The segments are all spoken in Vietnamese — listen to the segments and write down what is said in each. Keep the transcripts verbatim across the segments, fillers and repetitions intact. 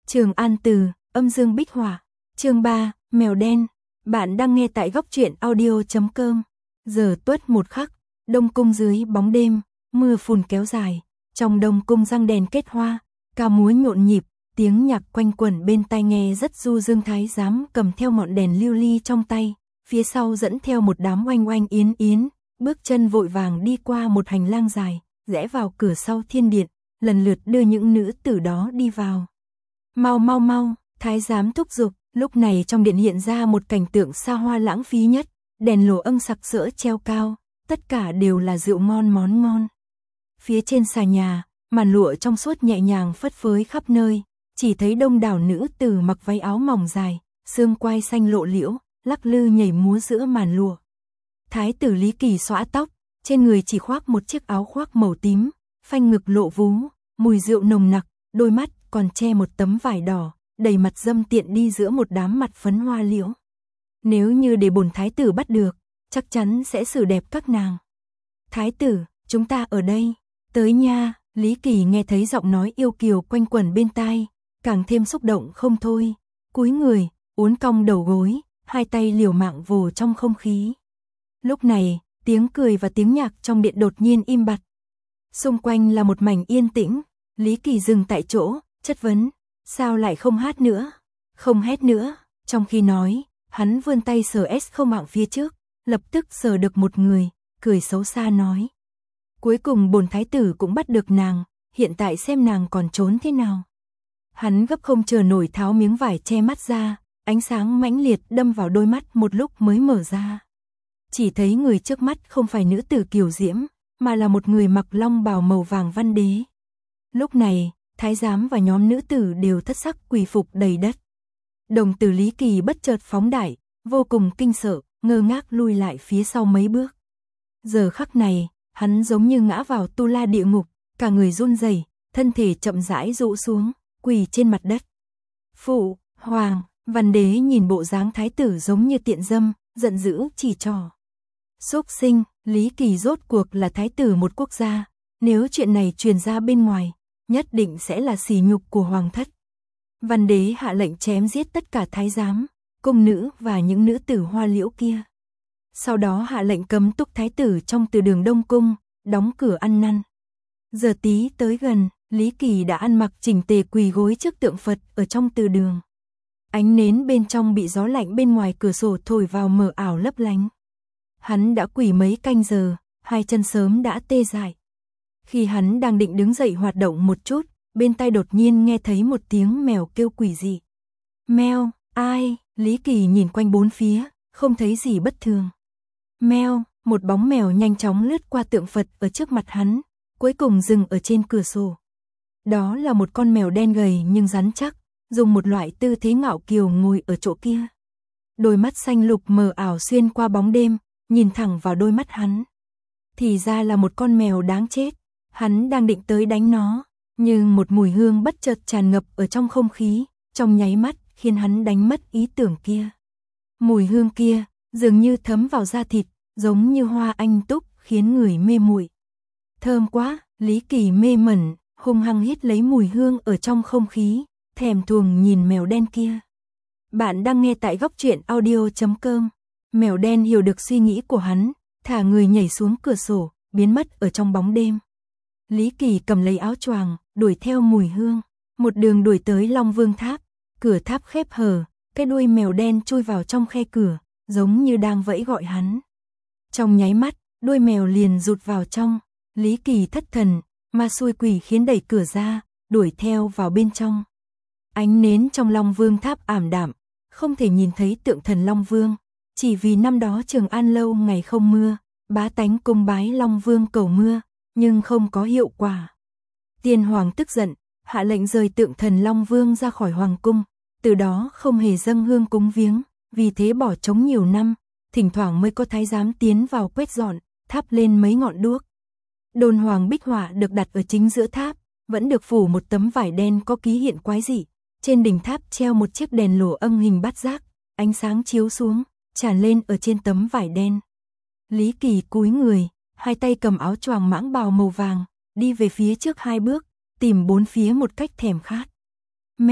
Trường An Từ, âm dương bích hỏa. Chương ba, mèo đen. Bạn đang nghe tại góc truyện audio chấm com. Giờ tuất một khắc, Đông cung dưới bóng đêm, mưa phùn kéo dài, trong Đông cung răng đèn kết hoa, ca múa nhộn nhịp, tiếng nhạc quanh quẩn bên tai nghe rất du dương. Thái giám cầm theo ngọn đèn lưu ly trong tay, phía sau dẫn theo một đám oanh oanh yến yến, bước chân vội vàng đi qua một hành lang dài, rẽ vào cửa sau thiên điện, lần lượt đưa những nữ tử đó đi vào. Mau mau mau, thái giám thúc giục. Lúc này trong điện hiện ra một cảnh tượng xa hoa lãng phí nhất, đèn lồ âng sặc sỡ treo cao, tất cả đều là rượu ngon món ngon. Phía trên xà nhà, màn lụa trong suốt nhẹ nhàng phất phới khắp nơi, chỉ thấy đông đảo nữ tử mặc váy áo mỏng dài, xương quai xanh lộ liễu, lắc lư nhảy múa giữa màn lụa. Thái tử Lý Kỳ xõa tóc, trên người chỉ khoác một chiếc áo khoác màu tím, phanh ngực lộ vú, mùi rượu nồng nặc, đôi mắt còn che một tấm vải đỏ, đầy mặt dâm tiện đi giữa một đám mặt phấn hoa liễu. Nếu như để bổn thái tử bắt được, chắc chắn sẽ xử đẹp các nàng. Thái tử, chúng ta ở đây, tới nha. Lý Kỳ nghe thấy giọng nói yêu kiều quanh quẩn bên tai, càng thêm xúc động không thôi, cúi người, uốn cong đầu gối, hai tay liều mạng vồ trong không khí. Lúc này, tiếng cười và tiếng nhạc trong điện đột nhiên im bặt. Xung quanh là một mảnh yên tĩnh, Lý Kỳ dừng tại chỗ, chất vấn, sao lại không hát nữa, không hét nữa. Trong khi nói, hắn vươn tay sờ S không mạng phía trước, lập tức sờ được một người, cười xấu xa nói. Cuối cùng bổn thái tử cũng bắt được nàng, hiện tại xem nàng còn trốn thế nào. Hắn gấp không chờ nổi tháo miếng vải che mắt ra, ánh sáng mãnh liệt đâm vào đôi mắt một lúc mới mở ra. Chỉ thấy người trước mắt không phải nữ tử kiều diễm, mà là một người mặc long bào màu vàng văn đế. Lúc này, thái giám và nhóm nữ tử đều thất sắc quỳ phục đầy đất. Đồng tử Lý Kỳ bất chợt phóng đại, vô cùng kinh sợ, ngơ ngác lui lại phía sau mấy bước. Giờ khắc này, hắn giống như ngã vào tu la địa ngục, cả người run rẩy, thân thể chậm rãi rũ xuống, quỳ trên mặt đất. Phụ, hoàng, văn đế nhìn bộ dáng thái tử giống như tiện dâm, giận dữ chỉ trỏ. Xúc sinh, Lý Kỳ rốt cuộc là thái tử một quốc gia, nếu chuyện này truyền ra bên ngoài, nhất định sẽ là sỉ nhục của hoàng thất. Văn đế hạ lệnh chém giết tất cả thái giám, cung nữ và những nữ tử hoa liễu kia. Sau đó hạ lệnh cấm túc thái tử trong từ đường Đông Cung, đóng cửa ăn năn. Giờ tí tới gần, Lý Kỳ đã ăn mặc chỉnh tề quỳ gối trước tượng Phật ở trong từ đường. Ánh nến bên trong bị gió lạnh bên ngoài cửa sổ thổi vào mờ ảo lấp lánh. Hắn đã quỳ mấy canh giờ, hai chân sớm đã tê dại. Khi hắn đang định đứng dậy hoạt động một chút, bên tai đột nhiên nghe thấy một tiếng mèo kêu quỷ dị. Meo, ai? Lý Kỳ nhìn quanh bốn phía, không thấy gì bất thường. Meo, một bóng mèo nhanh chóng lướt qua tượng Phật ở trước mặt hắn, cuối cùng dừng ở trên cửa sổ. Đó là một con mèo đen gầy nhưng rắn chắc, dùng một loại tư thế ngạo kiều ngồi ở chỗ kia. Đôi mắt xanh lục mờ ảo xuyên qua bóng đêm, nhìn thẳng vào đôi mắt hắn. Thì ra là một con mèo đáng chết, hắn đang định tới đánh nó, nhưng một mùi hương bất chợt tràn ngập ở trong không khí, trong nháy mắt khiến hắn đánh mất ý tưởng kia. Mùi hương kia dường như thấm vào da thịt, giống như hoa anh túc, khiến người mê muội. Thơm quá, Lý Kỳ mê mẩn, hung hăng hít lấy mùi hương ở trong không khí, thèm thuồng nhìn mèo đen kia. Bạn đang nghe tại góc truyện audio chấm com. Mèo đen hiểu được suy nghĩ của hắn, thả người nhảy xuống cửa sổ, biến mất ở trong bóng đêm. Lý Kỳ cầm lấy áo choàng, đuổi theo mùi hương, một đường đuổi tới Long Vương tháp, cửa tháp khép hờ, cái đuôi mèo đen chui vào trong khe cửa, giống như đang vẫy gọi hắn. Trong nháy mắt, đuôi mèo liền rụt vào trong, Lý Kỳ thất thần, ma xui quỷ khiến đẩy cửa ra, đuổi theo vào bên trong. Ánh nến trong Long Vương tháp ảm đạm, không thể nhìn thấy tượng thần Long Vương, chỉ vì năm đó Trường An lâu ngày không mưa, bá tánh cung bái Long Vương cầu mưa, nhưng không có hiệu quả. Tiên hoàng tức giận, hạ lệnh rời tượng thần Long Vương ra khỏi hoàng cung, từ đó không hề dâng hương cúng viếng, vì thế bỏ trống nhiều năm, thỉnh thoảng mới có thái giám tiến vào quét dọn, thắp lên mấy ngọn đuốc. Đôn hoàng bích họa được đặt ở chính giữa tháp, vẫn được phủ một tấm vải đen có ký hiện quái dị, trên đỉnh tháp treo một chiếc đèn lổ âng hình bát giác, ánh sáng chiếu xuống, tràn lên ở trên tấm vải đen. Lý Kỳ cúi người, hai tay cầm áo choàng mãng bào màu vàng, đi về phía trước hai bước, tìm bốn phía một cách thèm khát. Meo,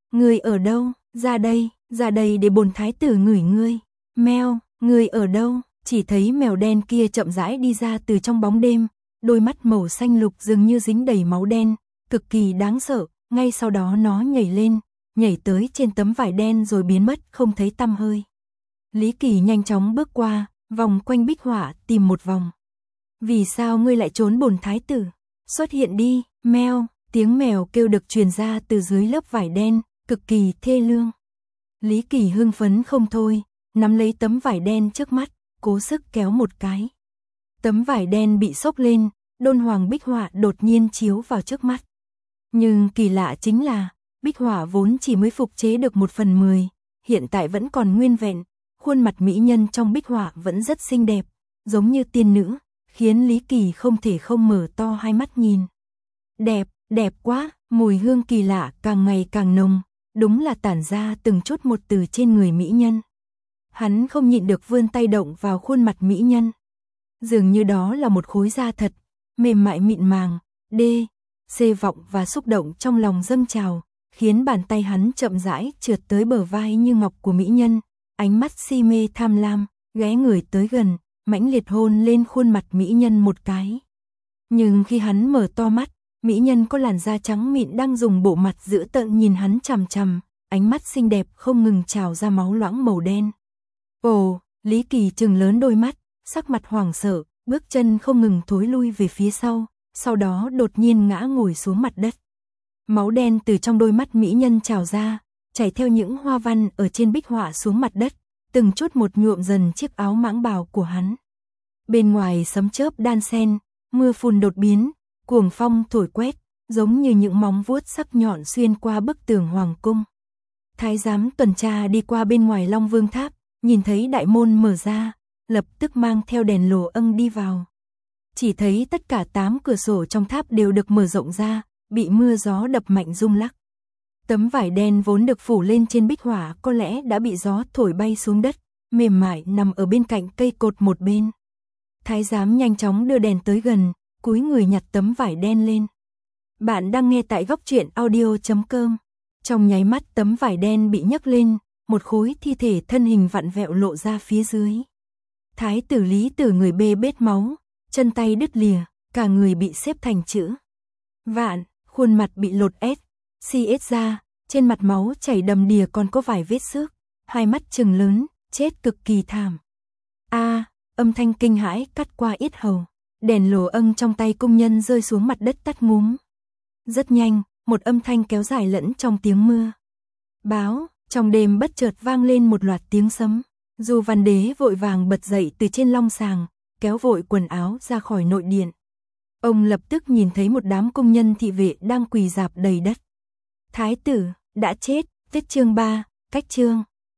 ngươi ở đâu, ra đây, ra đây để bổn thái tử ngửi ngươi. Mèo, ngươi ở đâu? Chỉ thấy mèo đen kia chậm rãi đi ra từ trong bóng đêm, đôi mắt màu xanh lục dường như dính đầy máu đen, cực kỳ đáng sợ, ngay sau đó nó nhảy lên, nhảy tới trên tấm vải đen rồi biến mất không thấy tăm hơi. Lý Kỳ nhanh chóng bước qua, vòng quanh bích họa tìm một vòng. Vì sao ngươi lại trốn bổn thái tử? Xuất hiện đi, mèo, tiếng mèo kêu được truyền ra từ dưới lớp vải đen, cực kỳ thê lương. Lý Kỳ hưng phấn không thôi, nắm lấy tấm vải đen trước mắt, cố sức kéo một cái. Tấm vải đen bị xốc lên, đôn hoàng bích họa đột nhiên chiếu vào trước mắt. Nhưng kỳ lạ chính là, bích họa vốn chỉ mới phục chế được một phần mười, hiện tại vẫn còn nguyên vẹn, khuôn mặt mỹ nhân trong bích họa vẫn rất xinh đẹp, giống như tiên nữ, khiến Lý Kỳ không thể không mở to hai mắt nhìn. Đẹp, đẹp quá, mùi hương kỳ lạ càng ngày càng nồng, đúng là tản ra từng chút một từ trên người mỹ nhân. Hắn không nhịn được vươn tay động vào khuôn mặt mỹ nhân. Dường như đó là một khối da thật, mềm mại mịn màng, đê, xê vọng và xúc động trong lòng dâng trào, khiến bàn tay hắn chậm rãi trượt tới bờ vai như ngọc của mỹ nhân, ánh mắt si mê tham lam, ghé người tới gần, mãnh liệt hôn lên khuôn mặt mỹ nhân một cái. Nhưng khi hắn mở to mắt, mỹ nhân có làn da trắng mịn đang dùng bộ mặt dữ tợn nhìn hắn chằm chằm, ánh mắt xinh đẹp không ngừng trào ra máu loãng màu đen. Ồ, Lý Kỳ trừng lớn đôi mắt, sắc mặt hoảng sợ, bước chân không ngừng thối lui về phía sau, sau đó đột nhiên ngã ngồi xuống mặt đất. Máu đen từ trong đôi mắt mỹ nhân trào ra, chảy theo những hoa văn ở trên bích họa xuống mặt đất, từng chút một nhuộm dần chiếc áo mãng bào của hắn. Bên ngoài sấm chớp đan xen, mưa phùn đột biến, cuồng phong thổi quét, giống như những móng vuốt sắc nhọn xuyên qua bức tường hoàng cung. Thái giám tuần tra đi qua bên ngoài Long Vương Tháp, nhìn thấy đại môn mở ra, lập tức mang theo đèn lồ âng đi vào. Chỉ thấy tất cả tám cửa sổ trong tháp đều được mở rộng ra, bị mưa gió đập mạnh rung lắc. Tấm vải đen vốn được phủ lên trên bích họa có lẽ đã bị gió thổi bay xuống đất, mềm mại nằm ở bên cạnh cây cột một bên. Thái giám nhanh chóng đưa đèn tới gần, cúi người nhặt tấm vải đen lên. Bạn đang nghe tại góc truyện audio chấm com. Trong nháy mắt tấm vải đen bị nhấc lên, một khối thi thể thân hình vặn vẹo lộ ra phía dưới. Thái tử Lý Tử người bê bết máu, chân tay đứt lìa, cả người bị xếp thành chữ vạn, khuôn mặt bị lột ét, xi ết ra, trên mặt máu chảy đầm đìa còn có vài vết xước, hai mắt trừng lớn, chết cực kỳ thảm. A, âm thanh kinh hãi cắt qua yết hầu, đèn lồ âng trong tay cung nhân rơi xuống mặt đất tắt ngúm. Rất nhanh, một âm thanh kéo dài lẫn trong tiếng mưa. Báo, trong đêm bất chợt vang lên một loạt tiếng sấm. Du Văn Đế vội vàng bật dậy từ trên long sàng, kéo vội quần áo ra khỏi nội điện. Ông lập tức nhìn thấy một đám công nhân thị vệ đang quỳ rạp đầy đất. Thái tử, đã chết, viết chương ba, cách chương.